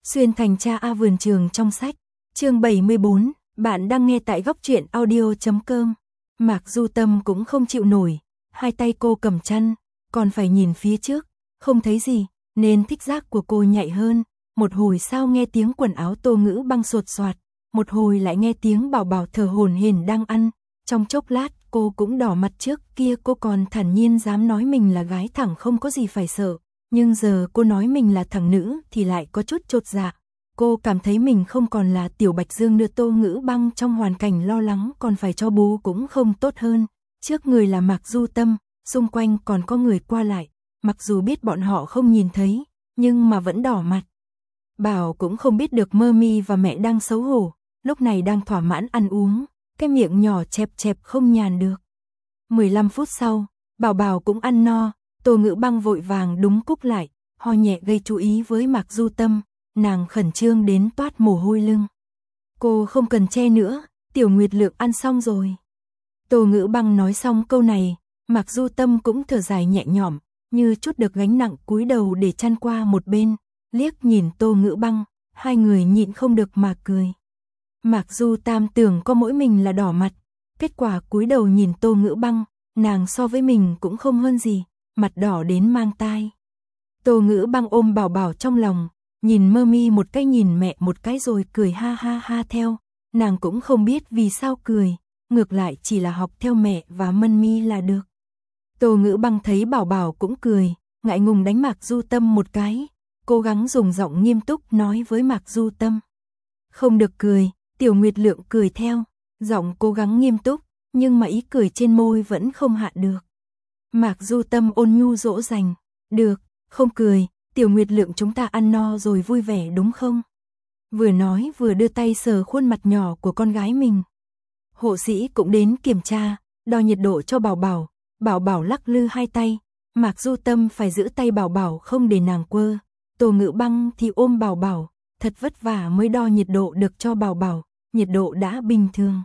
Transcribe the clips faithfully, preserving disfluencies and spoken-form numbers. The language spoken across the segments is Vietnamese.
Xuyên thành cha A vườn trường trong sách. Chương bảy mươi bốn, bạn đang nghe tại góc truyện audio chấm com. Mạc Du Tâm cũng không chịu nổi, hai tay cô cầm chăn, còn phải nhìn phía trước, không thấy gì, nên thích giác của cô nhạy hơn. Một hồi sau nghe tiếng quần áo Tô Ngữ Băng sột soạt, một hồi lại nghe tiếng Bảo Bảo thở hổn hển đang ăn. Trong chốc lát cô cũng đỏ mặt, trước kia cô còn thản nhiên dám nói mình là gái thẳng không có gì phải sợ. Nhưng giờ cô nói mình là thằng nữ thì lại có chút chột dạ. Cô cảm thấy mình không còn là Tiểu Bạch Dương nữa. Tô Ngữ Băng trong hoàn cảnh lo lắng còn phải cho bú cũng không tốt hơn. Trước người là Mạc Du Tâm, xung quanh còn có người qua lại. Mặc dù biết bọn họ không nhìn thấy, nhưng mà vẫn đỏ mặt. Bảo cũng không biết được Mơ Mi và mẹ đang xấu hổ, lúc này đang thỏa mãn ăn uống, cái miệng nhỏ chẹp chẹp không nhàn được. mười lăm phút sau, Bảo Bảo cũng ăn no. Tô Ngữ Băng vội vàng đúng cúc lại, ho nhẹ gây chú ý với Mạc Du Tâm, nàng khẩn trương đến toát mồ hôi lưng. Cô không cần che nữa, Tiểu Nguyệt Lượng ăn xong rồi. Tô Ngữ Băng nói xong câu này, Mạc Du Tâm cũng thở dài nhẹ nhõm, như chút được gánh nặng, cúi đầu để chăn qua một bên, liếc nhìn Tô Ngữ Băng, hai người nhịn không được mà cười. Mạc Du Tam tưởng có mỗi mình là đỏ mặt, kết quả cúi đầu nhìn Tô Ngữ Băng, nàng so với mình cũng không hơn gì, mặt đỏ đến mang tai. Tô Ngữ Băng ôm Bảo Bảo trong lòng, nhìn Mơ Mi một cái nhìn mẹ một cái rồi cười ha ha ha theo, nàng cũng không biết vì sao cười, ngược lại chỉ là học theo mẹ và Mân Mi là được. Tô Ngữ Băng thấy Bảo Bảo cũng cười, ngại ngùng đánh Mạc Du Tâm một cái, cố gắng dùng giọng nghiêm túc nói với Mạc Du Tâm. Không được cười. Tiểu Nguyệt Lượng cười theo, giọng cố gắng nghiêm túc, nhưng mà ý cười trên môi vẫn không hạ được. Mạc Du Tâm ôn nhu dỗ dành, được, không cười, Tiểu Nguyệt Lượng chúng ta ăn no rồi vui vẻ đúng không? Vừa nói vừa đưa tay sờ khuôn mặt nhỏ của con gái mình. Hộ sĩ cũng đến kiểm tra, đo nhiệt độ cho Bảo Bảo, Bảo Bảo lắc lư hai tay, Mạc Du Tâm phải giữ tay Bảo Bảo không để nàng quơ, Tô Ngữ Băng thì ôm Bảo Bảo, thật vất vả mới đo nhiệt độ được cho Bảo Bảo, nhiệt độ đã bình thường.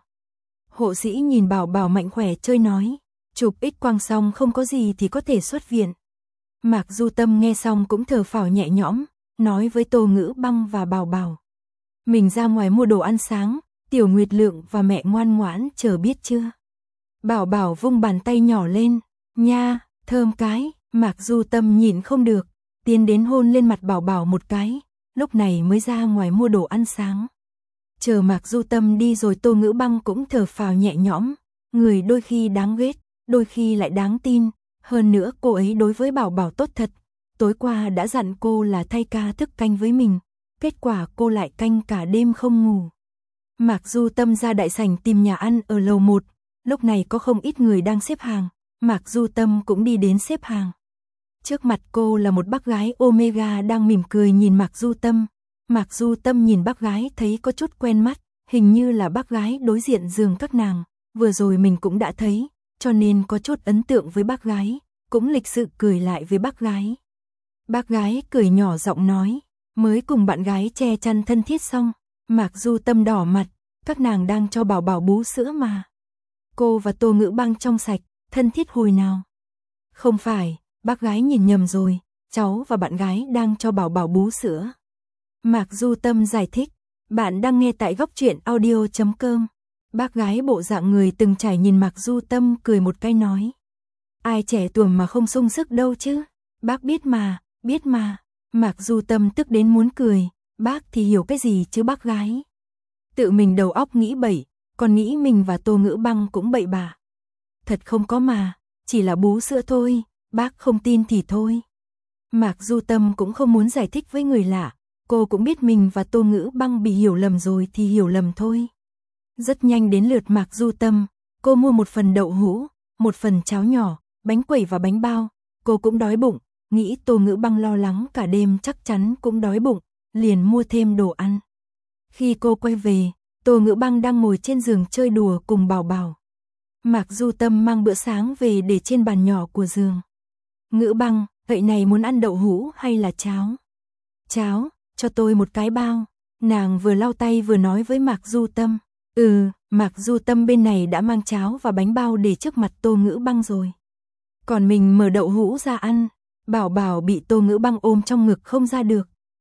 Hộ sĩ nhìn Bảo Bảo mạnh khỏe chơi nói, chụp X quang xong không có gì thì có thể xuất viện. Mạc Du Tâm nghe xong cũng thở phào nhẹ nhõm, nói với Tô Ngữ Băng và Bảo Bảo. Mình ra ngoài mua đồ ăn sáng, Tiểu Nguyệt Lượng và mẹ ngoan ngoãn chờ biết chưa. Bảo Bảo vung bàn tay nhỏ lên, nha, thơm cái, Mạc Du Tâm nhìn không được, tiến đến hôn lên mặt Bảo Bảo một cái, lúc này mới ra ngoài mua đồ ăn sáng. Chờ Mạc Du Tâm đi rồi Tô Ngữ Băng cũng thở phào nhẹ nhõm, người đôi khi đáng ghét, đôi khi lại đáng tin, hơn nữa cô ấy đối với Bảo Bảo tốt thật, tối qua đã dặn cô là thay ca thức canh với mình, kết quả cô lại canh cả đêm không ngủ. Mạc Du Tâm ra đại sảnh tìm nhà ăn ở lầu một, lúc này có không ít người đang xếp hàng, Mạc Du Tâm cũng đi đến xếp hàng. Trước mặt cô là một bác gái Omega đang mỉm cười nhìn Mạc Du Tâm. Mạc Du Tâm nhìn bác gái thấy có chút quen mắt, hình như là bác gái đối diện giường các nàng, vừa rồi mình cũng đã thấy, cho nên có chút ấn tượng với bác gái, cũng lịch sự cười lại với bác gái. Bác gái cười nhỏ giọng nói, mới cùng bạn gái che chăn thân thiết xong, Mạc Du Tâm đỏ mặt, các nàng đang cho Bảo Bảo bú sữa mà. Cô và Tô Ngữ Băng trong sạch, thân thiết hồi nào? Không phải, bác gái nhìn nhầm rồi, cháu và bạn gái đang cho Bảo Bảo bú sữa. Mạc Du Tâm giải thích, bạn đang nghe tại góc truyện audio chấm com. Bác gái bộ dạng người từng trải nhìn Mạc Du Tâm cười một cái nói. Ai trẻ tuổi mà không sung sức đâu chứ, bác biết mà, biết mà. Mạc Du Tâm tức đến muốn cười, bác thì hiểu cái gì chứ bác gái. Tự mình đầu óc nghĩ bậy, còn nghĩ mình và Tô Ngữ Băng cũng bậy bạ. Thật không có mà, chỉ là bú sữa thôi, bác không tin thì thôi. Mạc Du Tâm cũng không muốn giải thích với người lạ. Cô cũng biết mình và Tô Ngữ Băng bị hiểu lầm rồi thì hiểu lầm thôi. Rất nhanh đến lượt Mạc Du Tâm, cô mua một phần đậu hũ, một phần cháo nhỏ, bánh quẩy và bánh bao. Cô cũng đói bụng, nghĩ Tô Ngữ Băng lo lắng cả đêm chắc chắn cũng đói bụng, liền mua thêm đồ ăn. Khi cô quay về, Tô Ngữ Băng đang ngồi trên giường chơi đùa cùng Bảo Bảo. Mạc Du Tâm mang bữa sáng về để trên bàn nhỏ của giường. Ngữ Băng, vậy này muốn ăn đậu hũ hay là cháo? Cháo. Cho tôi một cái bao. Nàng vừa lau tay vừa nói với Mạc Du Tâm. Ừ, Mạc Du Tâm bên này đã mang cháo và bánh bao để trước mặt Tô Ngữ Băng rồi. Còn mình mở đậu hũ ra ăn. Bảo Bảo bị Tô Ngữ Băng ôm trong ngực không ra được.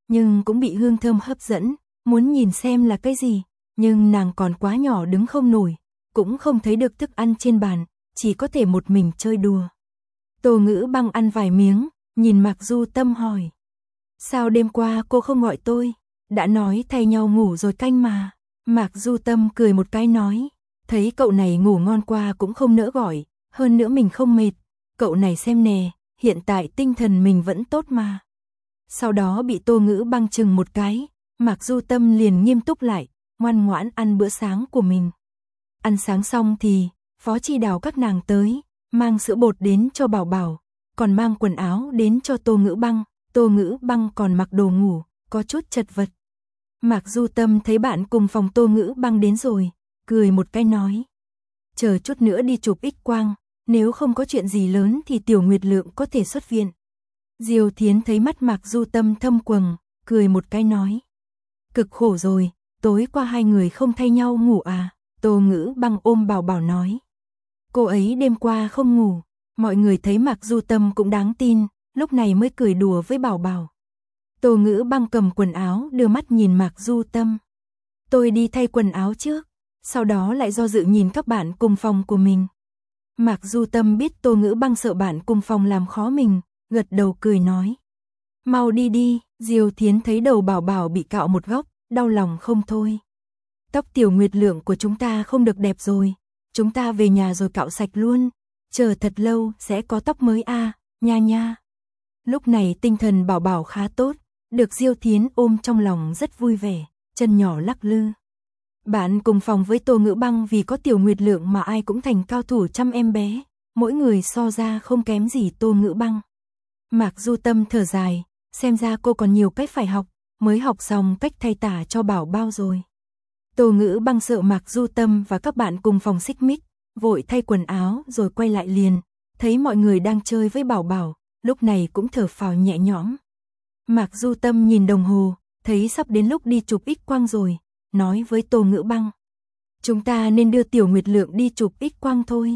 nhưng cũng bị hương thơm hấp dẫn, muốn nhìn xem là cái gì, nhưng nàng còn quá nhỏ đứng không nổi, cũng không thấy được thức ăn trên bàn, chỉ có thể một mình chơi đùa. Tô Ngữ Băng ăn vài miếng, nhìn Mạc Du Tâm hỏi. Sao đêm qua cô không gọi tôi? Đã nói thay nhau ngủ rồi canh mà. Mạc Du Tâm cười một cái nói. Thấy cậu này ngủ ngon qua cũng không nỡ gọi, hơn nữa mình không mệt. Cậu này xem nè, hiện tại tinh thần mình vẫn tốt mà. Sau đó bị Tô Ngữ Băng chừng một cái, Mạc Du Tâm liền nghiêm túc lại, ngoan ngoãn ăn bữa sáng của mình. Ăn sáng xong thì, Phó Chi Đào các nàng tới, mang sữa bột đến cho Bảo Bảo, còn mang quần áo đến cho Tô Ngữ Băng. Tô Ngữ Băng còn mặc đồ ngủ, có chút chật vật. Mạc Du Tâm thấy bạn cùng phòng Tô Ngữ Băng đến rồi, cười một cái nói. Chờ chút nữa đi chụp X quang, nếu không có chuyện gì lớn thì Tiểu Nguyệt Lượng có thể xuất viện. Diêu Thiến thấy mắt Mạc Du Tâm thâm quầng, cười một cái nói. Cực khổ rồi, tối qua hai người không thay nhau ngủ à? Tô Ngữ Băng ôm Bảo Bảo nói. Cô ấy đêm qua không ngủ, mọi người thấy Mạc Du Tâm cũng đáng tin, lúc này mới cười đùa với Bảo Bảo. Tô Ngữ Băng cầm quần áo đưa mắt nhìn Mạc Du Tâm. Tôi đi thay quần áo trước, sau đó lại do dự nhìn các bạn cùng phòng của mình. Mạc Du Tâm biết Tô Ngữ Băng sợ bạn cùng phòng làm khó mình, gật đầu cười nói. Mau đi đi, Diêu Thiến thấy đầu Bảo Bảo bị cạo một góc, đau lòng không thôi. Tóc Tiểu Nguyệt Lượng của chúng ta không được đẹp rồi, chúng ta về nhà rồi cạo sạch luôn, chờ thật lâu sẽ có tóc mới a, à, nha nha. Lúc này tinh thần Bảo Bảo khá tốt, được Diêu Thiến ôm trong lòng rất vui vẻ, chân nhỏ lắc lư. Bạn cùng phòng với Tô Ngữ Băng vì có Tiểu Nguyệt Lượng mà ai cũng thành cao thủ chăm em bé, mỗi người so ra không kém gì Tô Ngữ Băng. Mạc Du Tâm thở dài, xem ra cô còn nhiều cách phải học, mới học xong cách thay tả cho Bảo Bao rồi. Tô Ngữ Băng sợ Mạc Du Tâm và các bạn cùng phòng xích mích, vội thay quần áo rồi quay lại liền, thấy mọi người đang chơi với Bảo Bảo, lúc này cũng thở phào nhẹ nhõm. Mạc Du Tâm nhìn đồng hồ, thấy sắp đến lúc đi chụp X quang rồi, nói với Tô Ngữ Băng. Chúng ta nên đưa Tiểu Nguyệt Lượng đi chụp X quang thôi.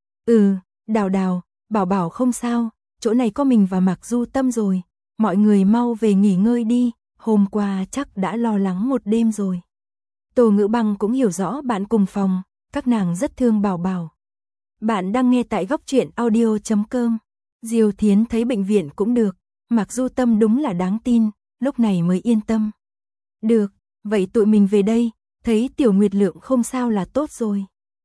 Ừ, Đào Đào, Bảo Bảo không sao, chỗ này có mình và Mạc Du Tâm rồi, mọi người mau về nghỉ ngơi đi, hôm qua chắc đã lo lắng một đêm rồi. Tô Ngữ Băng cũng hiểu rõ bạn cùng phòng, các nàng rất thương Bảo Bảo. Bạn đang nghe tại góc truyện audio chấm com. Diêu Thiến thấy bệnh viện cũng được, Mạc Du Tâm đúng là đáng tin, lúc này mới yên tâm. Được, vậy tụi mình về đây, thấy Tiểu Nguyệt Lượng không sao là tốt rồi.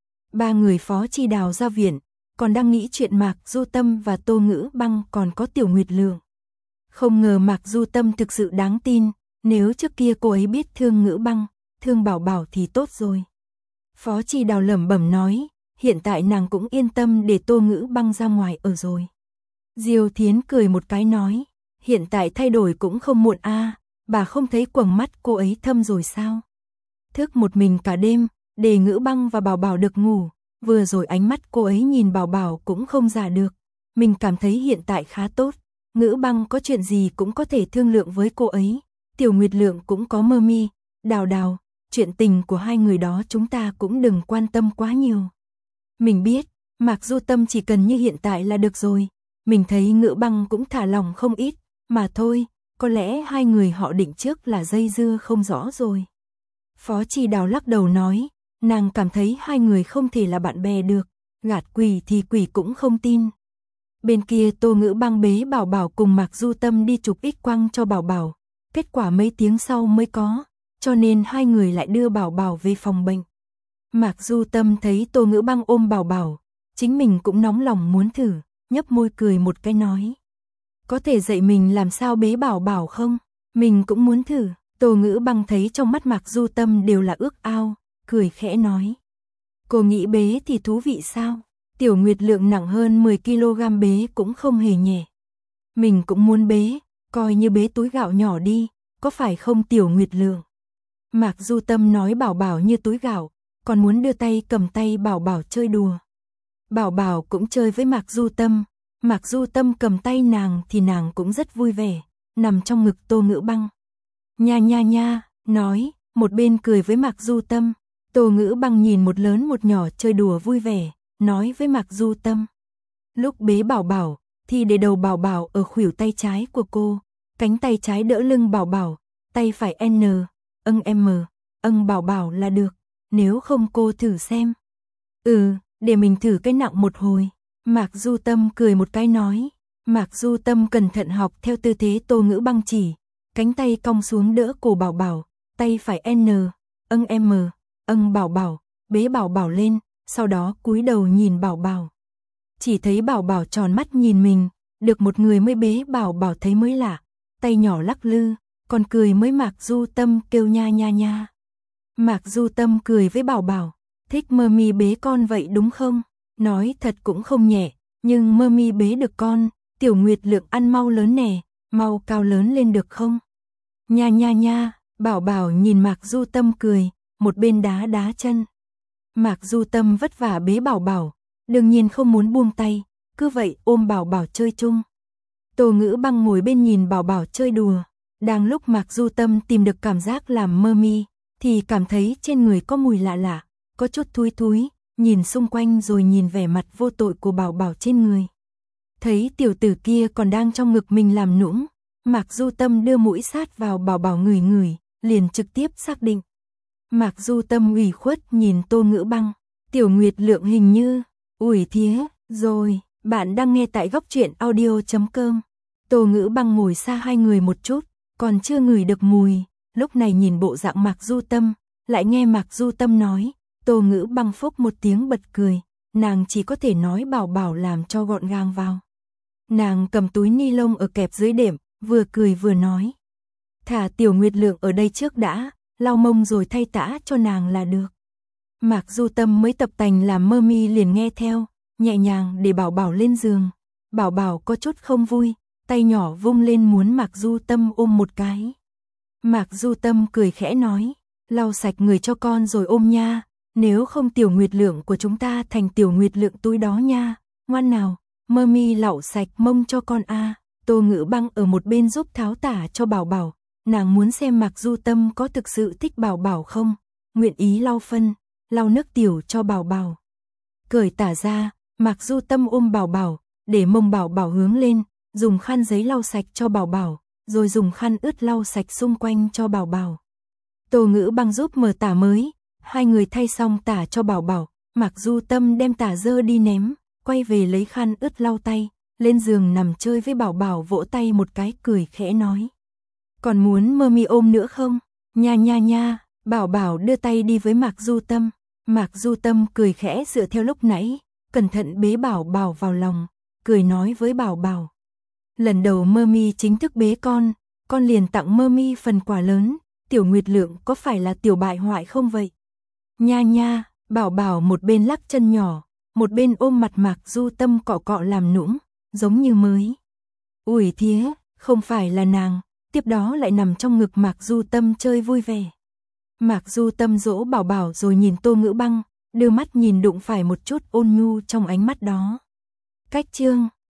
Ba người Phó Chi Đào ra viện, còn đang nghĩ chuyện Mạc Du Tâm và Tô Ngữ Băng còn có Tiểu Nguyệt Lượng. Không ngờ Mạc Du Tâm thực sự đáng tin, nếu trước kia cô ấy biết thương Ngữ Băng, thương Bảo Bảo thì tốt rồi. Phó Chi Đào lẩm bẩm nói, hiện tại nàng cũng yên tâm để Tô Ngữ Băng ra ngoài ở rồi. Diêu Thiến cười một cái nói, hiện tại thay đổi cũng không muộn a, à, bà không thấy quầng mắt cô ấy thâm rồi sao? Thức một mình cả đêm, để Ngữ Băng và Bảo Bảo được ngủ, vừa rồi ánh mắt cô ấy nhìn Bảo Bảo cũng không giả được. Mình cảm thấy hiện tại khá tốt, Ngữ Băng có chuyện gì cũng có thể thương lượng với cô ấy, Tiểu Nguyệt Lượng cũng có Mơ Mi, Đào Đào, chuyện tình của hai người đó chúng ta cũng đừng quan tâm quá nhiều. Mình biết, Mạc Du Tâm chỉ cần như hiện tại là được rồi, mình thấy Ngữ Băng cũng thả lòng không ít, mà thôi, có lẽ hai người họ định trước là dây dưa không rõ rồi. Phó Chi Đào lắc đầu nói, nàng cảm thấy hai người không thể là bạn bè được, gạt quỷ thì quỷ cũng không tin. Bên kia Tô Ngữ Băng bế Bảo Bảo cùng Mạc Du Tâm đi chụp X quang cho Bảo Bảo, kết quả mấy tiếng sau mới có, cho nên hai người lại đưa Bảo Bảo về phòng bệnh. Mạc Du Tâm thấy Tô Ngữ Băng ôm Bảo Bảo, chính mình cũng nóng lòng muốn thử, nhấp môi cười một cái nói. Có thể dạy mình làm sao bế Bảo Bảo không? Mình cũng muốn thử. Tô Ngữ Băng thấy trong mắt Mạc Du Tâm đều là ước ao, cười khẽ nói. Cô nghĩ bế thì thú vị sao? Tiểu Nguyệt Lượng nặng hơn mười ki lô gam bế cũng không hề nhẹ. Mình cũng muốn bế, coi như bế túi gạo nhỏ đi, có phải không Tiểu Nguyệt Lượng? Mạc Du Tâm nói Bảo Bảo như túi gạo, còn muốn đưa tay cầm tay Bảo Bảo chơi đùa. Bảo Bảo cũng chơi với Mạc Du Tâm, Mạc Du Tâm cầm tay nàng thì nàng cũng rất vui vẻ, nằm trong ngực Tô Ngữ Băng. Nha nha nha, nói, một bên cười với Mạc Du Tâm, Tô Ngữ Băng nhìn một lớn một nhỏ chơi đùa vui vẻ, nói với Mạc Du Tâm. Lúc bế Bảo Bảo, thì để đầu Bảo Bảo ở khuỷu tay trái của cô, cánh tay trái đỡ lưng Bảo Bảo, tay phải N, âng M, âng bảo bảo là được, nếu không cô thử xem. Ừ, để mình thử cái nặng một hồi. Mạc Du Tâm cười một cái nói. Mạc Du Tâm cẩn thận học theo tư thế Tô Ngữ Băng chỉ, cánh tay cong xuống đỡ cổ bảo bảo, tay phải N, âng M, âng bảo bảo, bế bảo bảo lên, sau đó cúi đầu nhìn bảo bảo. Chỉ thấy bảo bảo tròn mắt nhìn mình, được một người mới bế bảo bảo thấy mới lạ, tay nhỏ lắc lư, còn cười mới Mạc Du Tâm kêu nha nha nha. Mạc Du Tâm cười với bảo bảo, thích mơ mi bế con vậy đúng không? Nói thật cũng không nhẹ, nhưng mơ mi bế được con, Tiểu Nguyệt Lượng ăn mau lớn nè, mau cao lớn lên được không? Nha nha nha, bảo bảo nhìn Mạc Du Tâm cười, một bên đá đá chân. Mạc Du Tâm vất vả bế bảo bảo, đương nhiên không muốn buông tay, cứ vậy ôm bảo bảo chơi chung. Tô Ngữ Băng ngồi bên nhìn bảo bảo chơi đùa, đang lúc Mạc Du Tâm tìm được cảm giác làm mơ mi, thì cảm thấy trên người có mùi lạ lạ, có chút thúi thúi, nhìn xung quanh rồi nhìn vẻ mặt vô tội của bảo bảo trên người. Thấy tiểu tử kia còn đang trong ngực mình làm nũng, Mạc Du Tâm đưa mũi sát vào bảo bảo ngửi ngửi, liền trực tiếp xác định. Mạc Du Tâm ủy khuất nhìn Tô Ngữ Băng, Tiểu Nguyệt Lượng hình như, ủi thía, rồi, bạn đang nghe tại góc truyện audio chấm com. Tô Ngữ Băng ngồi xa hai người một chút, còn chưa ngửi được mùi, lúc này nhìn bộ dạng Mạc Du Tâm, lại nghe Mạc Du Tâm nói, Tô Ngữ Băng phốc một tiếng bật cười, nàng chỉ có thể nói bảo bảo làm cho gọn gàng vào. Nàng cầm túi ni lông ở kẹp dưới đệm, vừa cười vừa nói. Thả Tiểu Nguyệt Lượng ở đây trước đã, lau mông rồi thay tã cho nàng là được. Mạc Du Tâm mới tập tành làm mơ mi liền nghe theo, nhẹ nhàng để bảo bảo lên giường. Bảo bảo có chút không vui, tay nhỏ vung lên muốn Mạc Du Tâm ôm một cái. Mạc Du Tâm cười khẽ nói, lau sạch người cho con rồi ôm nha, nếu không Tiểu Nguyệt Lượng của chúng ta thành Tiểu Nguyệt Lượng túi đó nha, ngoan nào, mơ mi lạo sạch mông cho con a. Tô Ngữ Băng ở một bên giúp tháo tả cho bảo bảo, nàng muốn xem Mạc Du Tâm có thực sự thích bảo bảo không, nguyện ý lau phân, lau nước tiểu cho bảo bảo. Cởi tả ra, Mạc Du Tâm ôm bảo bảo, để mông bảo bảo hướng lên, dùng khăn giấy lau sạch cho bảo bảo, rồi dùng khăn ướt lau sạch xung quanh cho bảo bảo. Tô Ngữ Băng giúp mở tả mới, hai người thay xong tả cho bảo bảo, Mạc Du Tâm đem tả dơ đi ném, quay về lấy khăn ướt lau tay, lên giường nằm chơi với bảo bảo, vỗ tay một cái cười khẽ nói. Còn muốn mơ mi ôm nữa không? Nha nha nha, bảo bảo đưa tay đi với Mạc Du Tâm. Mạc Du Tâm cười khẽ dựa theo lúc nãy, cẩn thận bế bảo bảo vào lòng, cười nói với bảo bảo. Lần đầu mơ mi chính thức bế con, con liền tặng mơ mi phần quà lớn, Tiểu Nguyệt Lượng có phải là tiểu bại hoại không vậy? Nha nha, bảo bảo một bên lắc chân nhỏ, một bên ôm mặt Mạc Du Tâm cọ cọ làm nũng, giống như mới. Ủi thía, không phải là nàng, tiếp đó lại nằm trong ngực Mạc Du Tâm chơi vui vẻ. Mạc Du Tâm dỗ bảo bảo rồi nhìn Tô Ngữ Băng, đưa mắt nhìn đụng phải một chút ôn nhu trong ánh mắt đó. Cách chương